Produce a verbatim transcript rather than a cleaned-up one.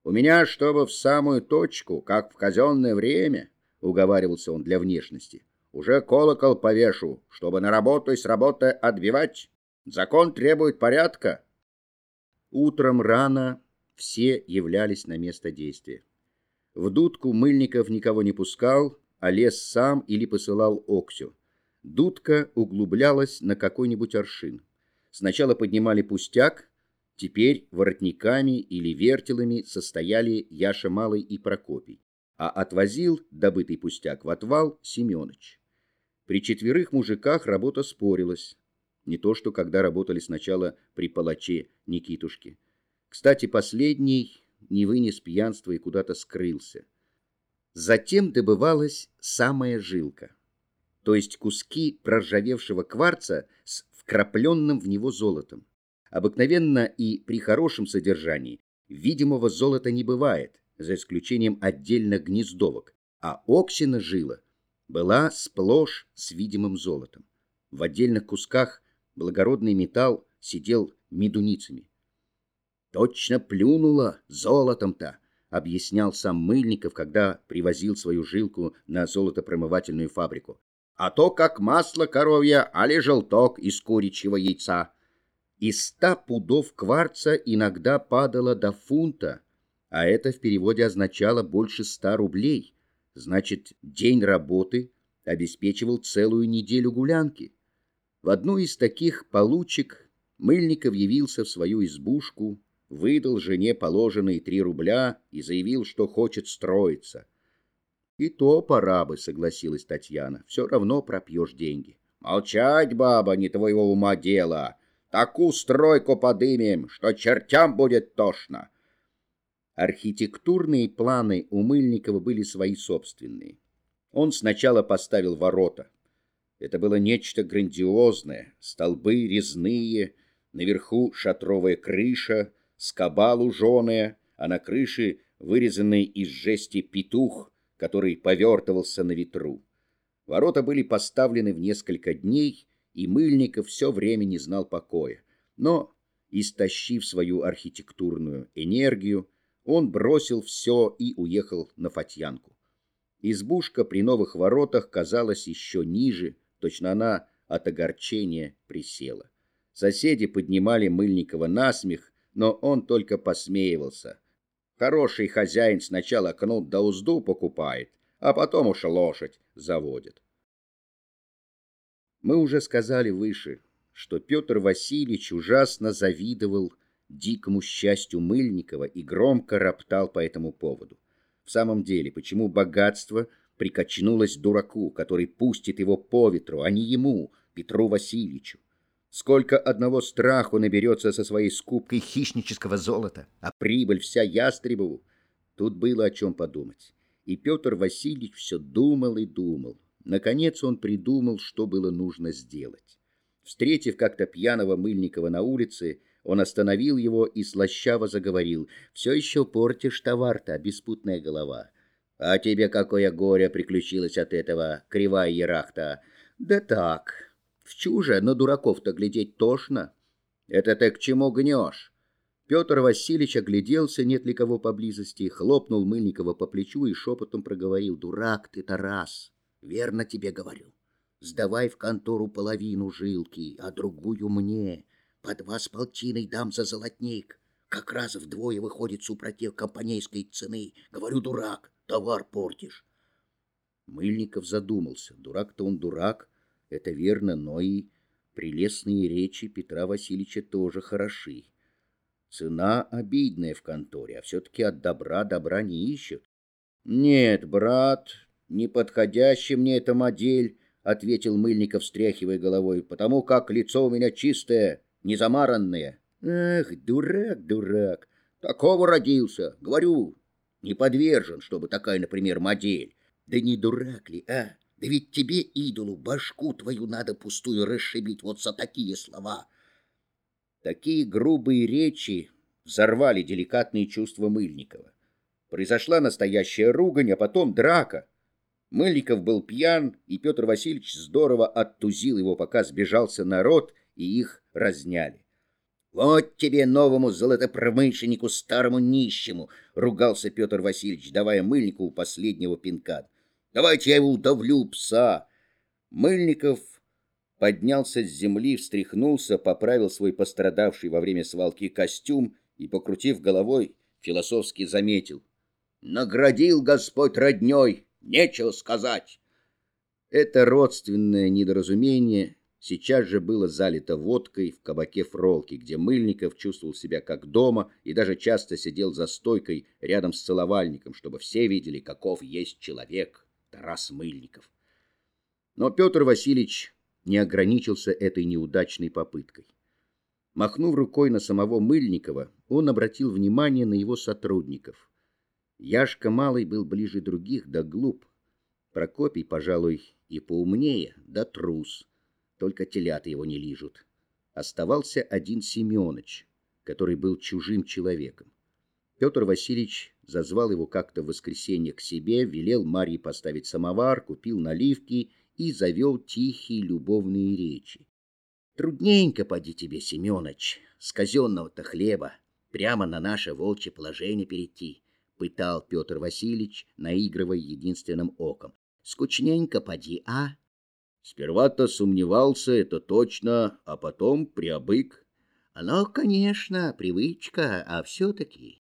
У меня, чтобы в самую точку, как в казенное время, — уговаривался он для внешности, — уже колокол повешу, чтобы на работу и с работы отбивать. Закон требует порядка. Утром рано все являлись на место действия. В дудку Мыльников никого не пускал, а лез сам или посылал Оксю. Дудка углублялась на какой-нибудь аршин. Сначала поднимали пустяк, теперь воротниками или вертелами состояли Яша Малый и Прокопий, а отвозил добытый пустяк в отвал Семёныч. При четверых мужиках работа спорилась. Не то, что когда работали сначала при палаче Никитушке. Кстати, последний не вынес пьянства и куда-то скрылся. Затем добывалась самая жилка, то есть куски проржавевшего кварца с вкрапленным в него золотом. Обыкновенно и при хорошем содержании видимого золота не бывает, за исключением отдельных гнездовок, а Оксина жила была сплошь с видимым золотом. В отдельных кусках благородный металл сидел медуницами. «Точно плюнула золотом-то», — объяснял сам Мыльников, когда привозил свою жилку на золотопромывательную фабрику. «А то как масло коровье, али желток из куричьего яйца». Из ста пудов кварца иногда падало до фунта, а это в переводе означало больше ста рублей. Значит, день работы обеспечивал целую неделю гулянки. В одну из таких получек Мыльников явился в свою избушку, выдал жене положенные три рубля и заявил, что хочет строиться. «И то пора бы», — согласилась Татьяна, — «все равно пропьешь деньги». «Молчать, баба, не твоего ума дело. Такую стройку подымем, что чертям будет тошно». Архитектурные планы у Мыльникова были свои собственные. Он сначала поставил ворота. Это было нечто грандиозное, столбы резные, наверху шатровая крыша, скоба луженая, а на крыше вырезанный из жести петух, который повертывался на ветру. Ворота были поставлены в несколько дней, и Мыльников все время не знал покоя. Но, истощив свою архитектурную энергию, он бросил все и уехал на Фатьянку. Избушка при новых воротах казалась еще ниже, точно она от огорчения присела. Соседи поднимали Мыльникова на смех, но он только посмеивался. Хороший хозяин сначала кнут да узду покупает, а потом уж лошадь заводит. Мы уже сказали выше, что Петр Васильевич ужасно завидовал дикому счастью Мыльникова и громко роптал по этому поводу. В самом деле, почему богатство прикачнулось дураку, который пустит его по ветру, а не ему, Петру Васильевичу? Сколько одного страху наберется со своей скупкой хищнического золота, а прибыль вся Ястребову. Тут было о чем подумать. И Петр Васильевич все думал и думал. Наконец он придумал, что было нужно сделать. Встретив как-то пьяного Мыльникова на улице, он остановил его и слащаво заговорил: «Все еще портишь товар-то, беспутная голова. А тебе какое горе приключилось от этого, кривая ерахта?» «Да так. В чуже на дураков-то глядеть тошно». «Это ты к чему гнешь?» Петр Васильевич огляделся, нет ли кого поблизости, хлопнул Мыльникова по плечу и шепотом проговорил: «Дурак ты, Тарас, верно тебе говорю. Сдавай в контору половину жилки, а другую мне. По два с полтиной дам за золотник. Как раз вдвое выходит супротив компанейской цены. Говорю, дурак, товар портишь». Мыльников задумался. Дурак-то он дурак, это верно, но и прелестные речи Петра Васильевича тоже хороши. Цена обидная в конторе, а все-таки от добра добра не ищут. «Нет, брат, неподходящий мне эта модель», — ответил Мыльников, встряхивая головой, «потому как лицо у меня чистое, незамаранное». «Эх, дурак, дурак, такого родился, говорю, не подвержен, чтобы такая, например, модель». «Да не дурак ли, а? Да ведь тебе, идолу, башку твою надо пустую расшибить вот за такие слова». Такие грубые речи взорвали деликатные чувства Мыльникова. Произошла настоящая ругань, а потом драка. Мыльников был пьян, и Петр Васильевич здорово оттузил его, пока сбежался народ, и их разняли. Вот тебе, новому золотопромышленнику, старому нищему, ругался Петр Васильевич, давая Мыльникову последнего пинка. Давайте я его удавлю, пса. Мыльников поднялся с земли, встряхнулся, поправил свой пострадавший во время свалки костюм и, покрутив головой, философски заметил: наградил Господь роднёй, нечего сказать. Это родственное недоразумение сейчас же было залито водкой в кабаке Фролки, где Мыльников чувствовал себя как дома и даже часто сидел за стойкой рядом с целовальником, чтобы все видели, каков есть человек Тарас Мыльников. Но Петр Васильевич не ограничился этой неудачной попыткой. Махнув рукой на самого Мыльникова, он обратил внимание на его сотрудников. Яшка Малый был ближе других, да глуп. Прокопий, пожалуй, и поумнее, да трус. Только телята его не лижут. Оставался один Семёныч, который был чужим человеком. Петр Васильевич зазвал его как-то в воскресенье к себе, велел Марье поставить самовар, купил наливки и завел тихие любовные речи. Трудненько поди тебе, Семёныч, с казенного-то хлеба прямо на наше волчье положение перейти, пытал Петр Васильевич, наигрывая единственным оком. Скучненько поди, а? Сперва-то сомневался, это точно, а потом приобык. Ну, конечно, привычка, а все-таки...